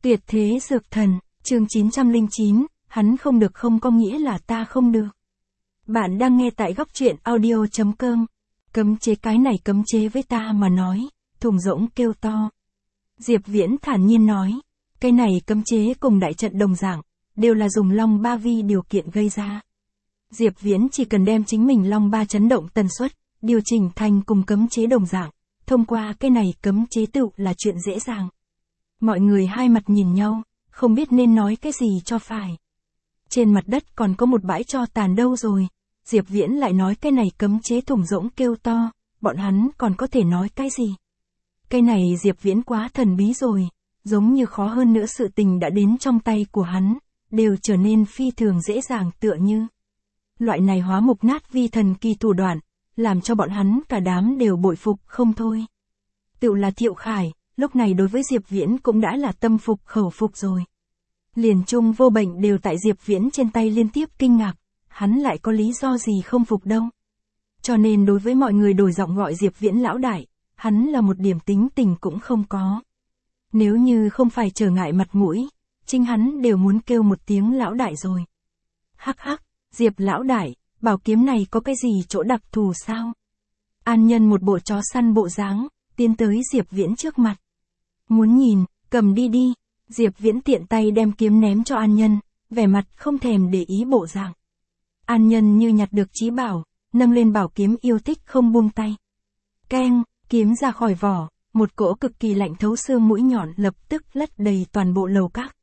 Tuyệt thế dược thần, chương 909, hắn không được không có nghĩa là ta không được. Bạn đang nghe tại góc truyện audio.com. Cấm chế, cái này cấm chế với ta mà nói, thùng rỗng kêu to. Diệp Viễn thản nhiên nói, cái này cấm chế cùng đại trận đồng dạng, đều là dùng Long Ba vi điều kiện gây ra. Diệp Viễn chỉ cần đem chính mình Long Ba chấn động tần suất, điều chỉnh thành cùng cấm chế đồng dạng, thông qua cái này cấm chế tựu là chuyện dễ dàng. Mọi người hai mặt nhìn nhau, không biết nên nói cái gì cho phải. Trên mặt đất còn có một bãi tro tàn đâu rồi, Diệp Viễn lại nói cái này cấm chế thùng rỗng kêu to, bọn hắn còn có thể nói cái gì? Cái này Diệp Viễn quá thần bí rồi, giống như khó hơn nữa sự tình đã đến trong tay của hắn, đều trở nên phi thường dễ dàng tựa như. Loại này hóa mục nát vi thần kỳ thủ đoạn, làm cho bọn hắn cả đám đều bội phục không thôi. Tựu là Thiệu Khải, lúc này đối với Diệp Viễn cũng đã là tâm phục khẩu phục rồi. Liền Trung Vô Bệnh đều tại Diệp Viễn trên tay liên tiếp kinh ngạc, hắn lại có lý do gì không phục đâu. Cho nên đối với mọi người đổi giọng gọi Diệp Viễn lão đại, hắn là một điểm tính tình cũng không có. Nếu như không phải trở ngại mặt mũi, chính hắn đều muốn kêu một tiếng lão đại rồi. Hắc hắc, Diệp lão đại, bảo kiếm này có cái gì chỗ đặc thù sao? An Nhân một bộ chó săn bộ dáng, tiến tới Diệp Viễn trước mặt. Muốn nhìn, cầm đi đi. Diệp Viễn tiện tay đem kiếm ném cho An Nhân, vẻ mặt không thèm để ý bộ dạng. An Nhân như nhặt được chí bảo, nâng lên bảo kiếm yêu thích không buông tay. Keng, kiếm ra khỏi vỏ, một cỗ cực kỳ lạnh thấu xương mũi nhọn lập tức lất đầy toàn bộ lầu các.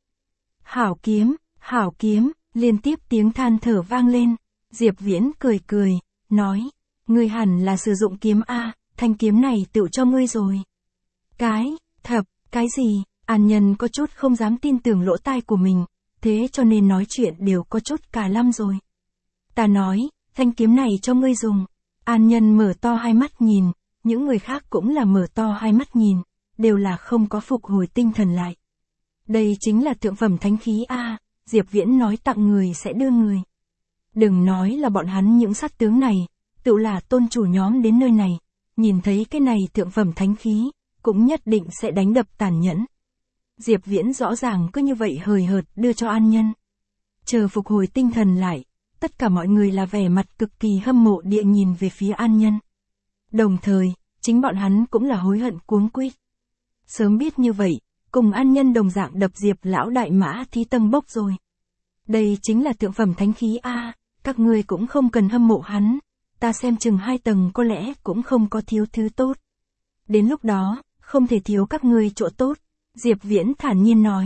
Hảo kiếm, liên tiếp tiếng than thở vang lên. Diệp Viễn cười cười, nói, ngươi hẳn là sử dụng kiếm A, thanh kiếm này tựu cho ngươi rồi. Cái gì? An Nhân có chút không dám tin tưởng lỗ tai của mình, thế cho nên nói chuyện đều có chút cả lăm rồi. Ta nói, thanh kiếm này cho ngươi dùng. An Nhân mở to hai mắt nhìn, những người khác cũng là mở to hai mắt nhìn, đều là không có phục hồi tinh thần lại. Đây chính là thượng phẩm thánh khí A, Diệp Viễn nói tặng người sẽ đưa người. Đừng nói là bọn hắn những sát tướng này, tự là tôn chủ nhóm đến nơi này, nhìn thấy cái này thượng phẩm thánh khí, cũng nhất định sẽ đánh đập tàn nhẫn. Diệp Viễn rõ ràng cứ như vậy hời hợt đưa cho An Nhân. Chờ phục hồi tinh thần lại, tất cả mọi người là vẻ mặt cực kỳ hâm mộ địa nhìn về phía An Nhân. Đồng thời, chính bọn hắn cũng là hối hận cuống quýt. Sớm biết như vậy, cùng An Nhân đồng dạng đập Diệp lão đại mã thí tâm bốc rồi. Đây chính là thượng phẩm thánh khí A, các ngươi cũng không cần hâm mộ hắn, ta xem chừng 2 tầng có lẽ cũng không có thiếu thứ tốt. Đến lúc đó, không thể thiếu các ngươi chỗ tốt. Diệp Viễn thản nhiên nói,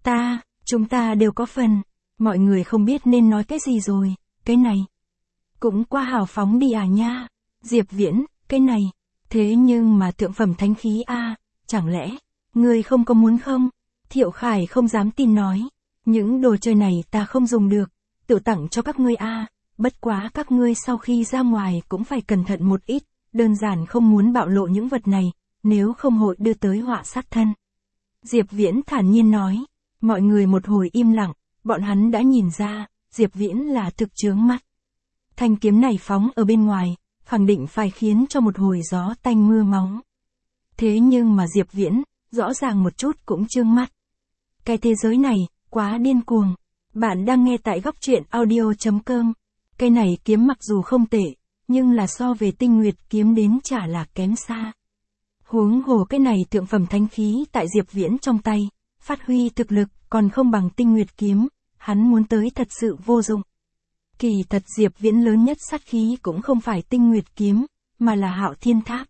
chúng ta đều có phần. Mọi người không biết nên nói cái gì rồi, cái này cũng qua hào phóng đi à nha. Diệp Viễn, cái này, thế nhưng mà thượng phẩm thánh khí A, chẳng lẽ, ngươi không có muốn không? Thiệu Khải không dám tin nói, những đồ chơi này ta không dùng được, tự tặng cho các ngươi A, bất quá các ngươi sau khi ra ngoài cũng phải cẩn thận một ít, đơn giản không muốn bạo lộ những vật này, nếu không hội đưa tới họa sát thân. Diệp Viễn thản nhiên nói, mọi người một hồi im lặng, bọn hắn đã nhìn ra, Diệp Viễn là thực chướng mắt. Thanh kiếm này phóng ở bên ngoài, khẳng định phải khiến cho một hồi gió tanh mưa máu. Thế nhưng mà Diệp Viễn, rõ ràng một chút cũng chướng mắt. Cái thế giới này, quá điên cuồng. Bạn đang nghe tại góc truyện audio.com. Cái này kiếm mặc dù không tệ, nhưng là so về Tinh Nguyệt kiếm đến chả là kém xa. Huống hồ cái này thượng phẩm thánh khí tại Diệp Viễn trong tay, phát huy thực lực còn không bằng Tinh Nguyệt kiếm, hắn muốn tới thật sự vô dụng. Kỳ thật Diệp Viễn lớn nhất sát khí cũng không phải Tinh Nguyệt kiếm, mà là Hạo Thiên Tháp.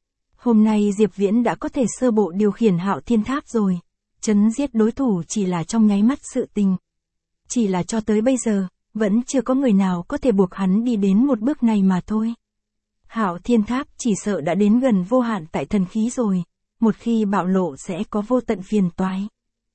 Hôm nay Diệp Viễn đã có thể sơ bộ điều khiển Hạo Thiên Tháp rồi, chấn giết đối thủ chỉ là trong nháy mắt sự tình. Chỉ là cho tới bây giờ, vẫn chưa có người nào có thể buộc hắn đi đến một bước này mà thôi. Hạo Thiên Tháp chỉ sợ đã đến gần vô hạn tại thần khí rồi, một khi bạo lộ sẽ có vô tận phiền toái.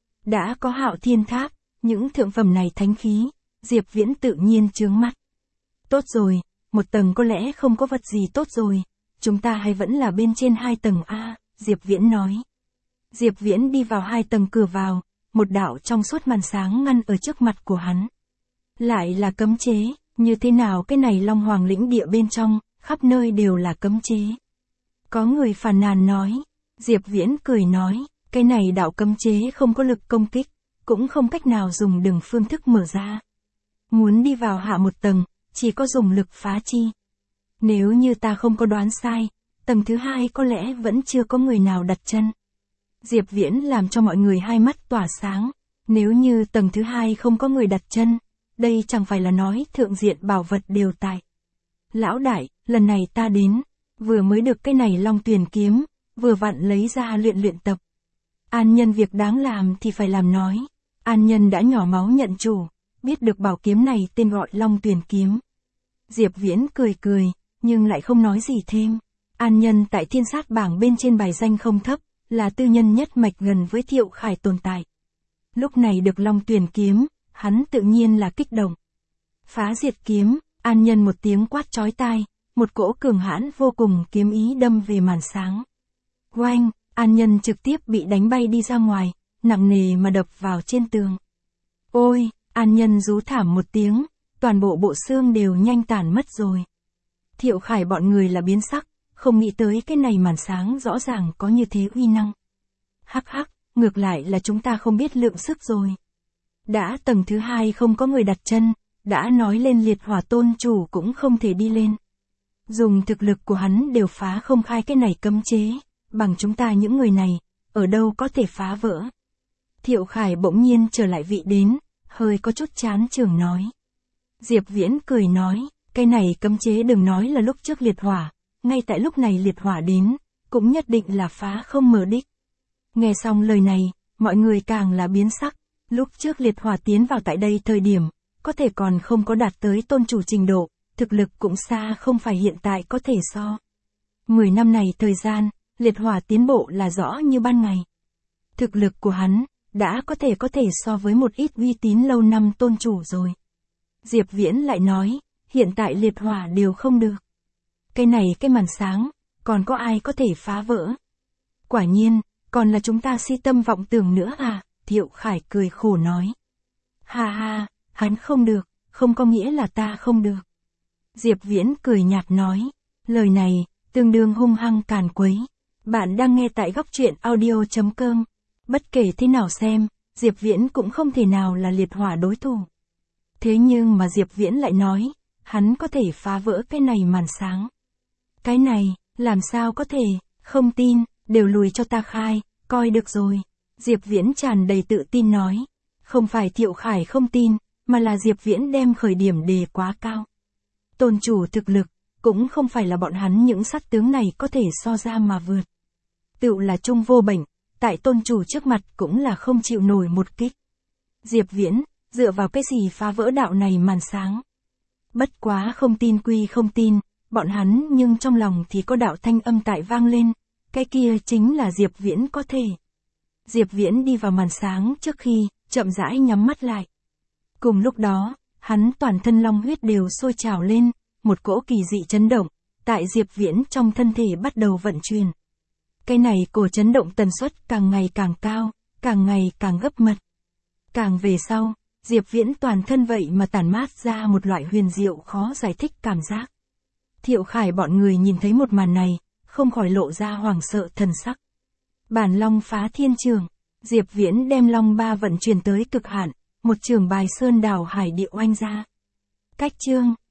Đã có Hạo Thiên Tháp, những thượng phẩm này thánh khí, Diệp Viễn tự nhiên chướng mắt. Tốt rồi, 1 tầng có lẽ không có vật gì tốt rồi, chúng ta hay vẫn là bên trên 2 tầng A, Diệp Viễn nói. Diệp Viễn đi vào 2 tầng cửa vào, một đạo trong suốt màn sáng ngăn ở trước mặt của hắn. Lại là cấm chế, như thế nào cái này Long Hoàng lĩnh địa bên trong, khắp nơi đều là cấm chế. Có người phàn nàn nói, Diệp Viễn cười nói, Cái này đạo cấm chế không có lực công kích, cũng không cách nào dùng đường phương thức mở ra. Muốn đi vào hạ một tầng, chỉ có dùng lực phá chi. Nếu như ta không có đoán sai, tầng thứ hai có lẽ vẫn chưa có người nào đặt chân. Diệp Viễn làm cho mọi người hai mắt tỏa sáng. Nếu như tầng thứ hai không có người đặt chân, đây chẳng phải là nói thượng diện bảo vật đều tại. Lão đại, lần này ta đến, vừa mới được cái này Long Tuyền kiếm, vừa vặn lấy ra luyện tập. An Nhân việc đáng làm thì phải làm nói. An Nhân đã nhỏ máu nhận chủ, biết được bảo kiếm này tên gọi Long Tuyền kiếm. Diệp Viễn cười cười, nhưng lại không nói gì thêm. An Nhân tại thiên sát bảng bên trên bài danh không thấp, là tư nhân nhất mạch gần với Thiệu Khải tồn tại. Lúc này được Long Tuyền kiếm, hắn tự nhiên là kích động. Phá diệt kiếm, An Nhân một tiếng quát chói tai, một cỗ cường hãn vô cùng kiếm ý đâm về màn sáng. Oanh, An Nhân trực tiếp bị đánh bay đi ra ngoài, nặng nề mà đập vào trên tường. Ôi, An Nhân rú thảm một tiếng, toàn bộ bộ xương đều nhanh tàn mất rồi. Thiệu Khải bọn người là biến sắc, không nghĩ tới cái này màn sáng rõ ràng có như thế uy năng. Hắc hắc, ngược lại là chúng ta không biết lượng sức rồi. Đã tầng thứ hai không có người đặt chân, đã nói lên liệt hỏa tôn chủ cũng không thể đi lên. Dùng thực lực của hắn đều phá không khai cái này cấm chế, bằng chúng ta những người này, ở đâu có thể phá vỡ. Thiệu Khải bỗng nhiên trở lại vị đến, hơi có chút chán chường nói. Diệp Viễn cười nói, cái này cấm chế đừng nói là lúc trước liệt hỏa, ngay tại lúc này liệt hỏa đến, cũng nhất định là phá không mở đích. Nghe xong lời này, mọi người càng là biến sắc, lúc trước liệt hỏa tiến vào tại đây thời điểm, có thể còn không có đạt tới tôn chủ trình độ, thực lực cũng xa không phải hiện tại có thể so. 10 năm này thời gian, liệt hỏa tiến bộ là rõ như ban ngày. Thực lực của hắn, đã có thể so với một ít uy tín lâu năm tôn chủ rồi. Diệp Viễn lại nói, hiện tại liệt hỏa đều không được. Cái này cái màn sáng, còn có ai có thể phá vỡ? Quả nhiên, còn là chúng ta si tâm vọng tưởng nữa à? Thiệu Khải cười khổ nói. Ha ha, hắn không được, không có nghĩa là ta không được. Diệp Viễn cười nhạt nói, lời này, tương đương hung hăng càn quấy. Bạn đang nghe tại góc truyện audio.com. Bất kể thế nào xem, Diệp Viễn cũng không thể nào là liệt hỏa đối thủ. Thế nhưng mà Diệp Viễn lại nói, hắn có thể phá vỡ cái này màn sáng. Cái này, làm sao có thể, không tin, đều lùi cho ta khai, coi được rồi. Diệp Viễn tràn đầy tự tin nói. Không phải Thiệu Khải không tin, mà là Diệp Viễn đem khởi điểm đề quá cao. Tôn chủ thực lực, cũng không phải là bọn hắn những sát tướng này có thể so ra mà vượt. Tựu là trung vô bệnh, tại tôn chủ trước mặt cũng là không chịu nổi một kích. Diệp Viễn, dựa vào cái gì phá vỡ đạo này màn sáng? Bất quá không tin quy không tin, bọn hắn nhưng trong lòng thì có đạo thanh âm tại vang lên, cái kia chính là Diệp Viễn có thể. Diệp Viễn đi vào màn sáng trước khi, chậm rãi nhắm mắt lại. Cùng lúc đó, hắn toàn thân long huyết đều sôi trào lên, một cỗ kỳ dị chấn động, tại Diệp Viễn trong thân thể bắt đầu vận chuyển. Cái này cổ chấn động tần suất càng ngày càng cao, càng ngày càng gấp mật. Càng về sau, Diệp Viễn toàn thân vậy mà tản mát ra một loại huyền diệu khó giải thích cảm giác. Thiệu Khải bọn người nhìn thấy một màn này, không khỏi lộ ra hoảng sợ thần sắc. Bản long phá thiên trường, Diệp Viễn đem long ba vận chuyển tới cực hạn, một trường bài sơn đảo hải địa oanh ra. Cách chương